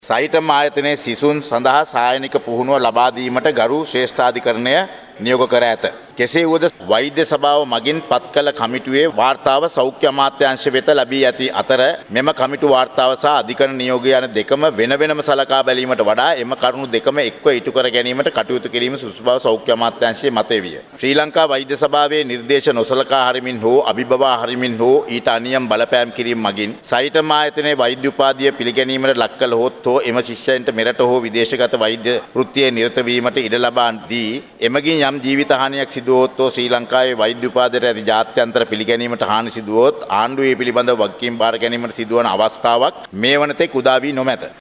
සයිටම් ආයතනයේ සිසුන් සඳහා සායනික පුහුණුව ලබා දීමට ගරු ශ්‍රේෂ්ඨාධිකරණය නියෝග කර ඇත. කෙසේ වුවද වෛද්‍ය සභාව මගින් පත් කළ කමිටුවේ වාර්තාව සෞඛ්‍ය අමාත්‍යාංශ වෙත ලැබී ඇති අතර මෙම කමිටු වාර්තාව සහ අධිකරණ නියෝගය යන දෙකම වෙන වෙනම සලකා බැලීමට වඩා එම කරුණු දෙකම එක්ව ඉටු කර ගැනීමට කටයුතු කිරීම සුදුසු බව සෞඛ්‍ය අමාත්‍යාංශයේ මතය විය. ශ්‍රී ලංකා වෛද්‍ය සභාවේ නිර්දේශ නොසලකා හරිමින් හෝ අභිබවා හරිමින් හෝ ඊට අනියම් බලපෑම් කිරීම මගින් සයිටම් ආයතනයේ වෛද්‍ය උපාධිය පිළිගැනීමට ලක් කළ හොත් හෝ එම ශිෂ්‍යයන්ට මෙරට හෝ විදේශගත වෛද්‍ය වෘත්තියේ නිරත වීමට ඉඩ ලබා දී එමගින් යම් ජීවිත හානියක් සිදු වුවොත් හෝ ශ්‍රී ලංකාවේ වෛද්‍ය උපාධියට ඇති ජාත්‍යන්තර පිළිගැනීමට හානි සිදු වුවොත් ආණ්ඩුවේ පිළිබඳව වගකීම් බාර ගැනීමට සිදුවන අවස්ථාවක් මේ වනතෙක් උදා වී නොමැත.